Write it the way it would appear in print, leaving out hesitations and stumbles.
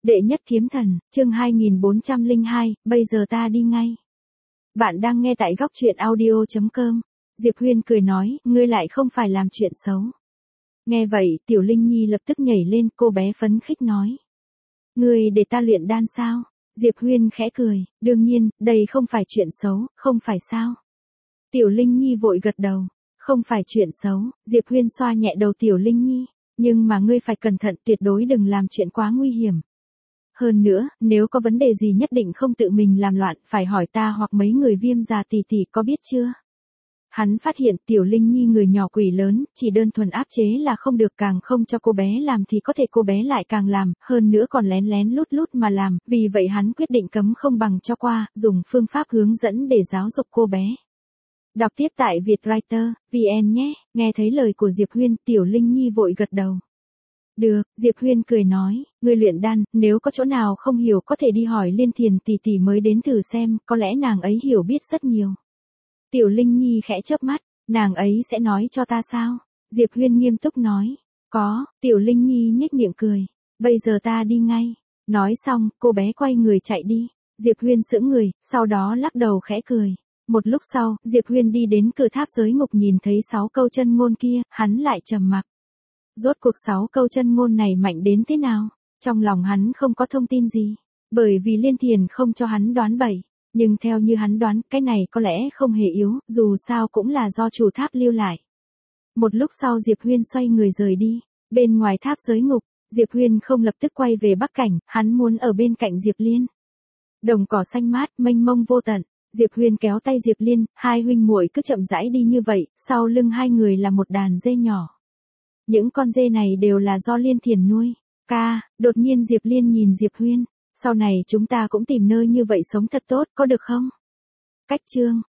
Đệ nhất kiếm thần, chương 2402, bây giờ ta đi ngay. Bạn đang nghe tại góc truyện audio.com. Diệp Huyên cười nói, ngươi lại không phải làm chuyện xấu. Nghe vậy, Tiểu Linh Nhi lập tức nhảy lên, cô bé phấn khích nói. Ngươi để ta luyện đan sao? Diệp Huyên khẽ cười, đương nhiên, đây không phải chuyện xấu, không phải sao? Tiểu Linh Nhi vội gật đầu, không phải chuyện xấu. Diệp Huyên xoa nhẹ đầu Tiểu Linh Nhi, nhưng mà ngươi phải cẩn thận, tuyệt đối đừng làm chuyện quá nguy hiểm. Hơn nữa, nếu có vấn đề gì nhất định không tự mình làm loạn, phải hỏi ta hoặc mấy người Viêm già tỷ tỷ, có biết chưa? Hắn phát hiện Tiểu Linh Nhi người nhỏ quỷ lớn, chỉ đơn thuần áp chế là không được, càng không cho cô bé làm thì có thể cô bé lại càng làm, hơn nữa còn lén lén lút lút mà làm, vì vậy hắn quyết định cấm không bằng cho qua, dùng phương pháp hướng dẫn để giáo dục cô bé. Đọc tiếp tại Vietwriter, VN nhé. Nghe thấy lời của Diệp Huyên, Tiểu Linh Nhi vội gật đầu. Được, Diệp Huyên cười nói, ngươi luyện đan, nếu có chỗ nào không hiểu có thể đi hỏi Liên Thiền tỷ tỷ mới đến thử xem, có lẽ nàng ấy hiểu biết rất nhiều. Tiểu Linh Nhi khẽ chớp mắt, nàng ấy sẽ nói cho ta sao? Diệp Huyên nghiêm túc nói, có. Tiểu Linh Nhi nhếch miệng cười, bây giờ ta đi ngay. Nói xong, cô bé quay người chạy đi. Diệp Huyên sững người, sau đó lắc đầu khẽ cười. Một lúc sau, Diệp Huyên đi đến cửa tháp giới ngục, nhìn thấy 6 câu chân ngôn kia, hắn lại trầm mặc. Rốt cuộc 6 câu chân ngôn này mạnh đến thế nào? Trong lòng hắn không có thông tin gì, bởi vì Liên Thiền không cho hắn đoán bậy, nhưng theo như hắn đoán, cái này có lẽ không hề yếu, dù sao cũng là do chủ tháp lưu lại. Một lúc sau Diệp Huyên xoay người rời đi, bên ngoài tháp giới ngục, Diệp Huyên không lập tức quay về Bắc Cảnh, hắn muốn ở bên cạnh Diệp Liên. Đồng cỏ xanh mát, mênh mông vô tận. Diệp Huyên kéo tay Diệp Liên, hai huynh muội cứ chậm rãi đi như vậy, sau lưng hai người là một đàn dê nhỏ. Những con dê này đều là do Liên Thiền nuôi. Đột nhiên Diệp Liên nhìn Diệp Huyên, sau này chúng ta cũng tìm nơi như vậy sống thật tốt, có được không? Cách chương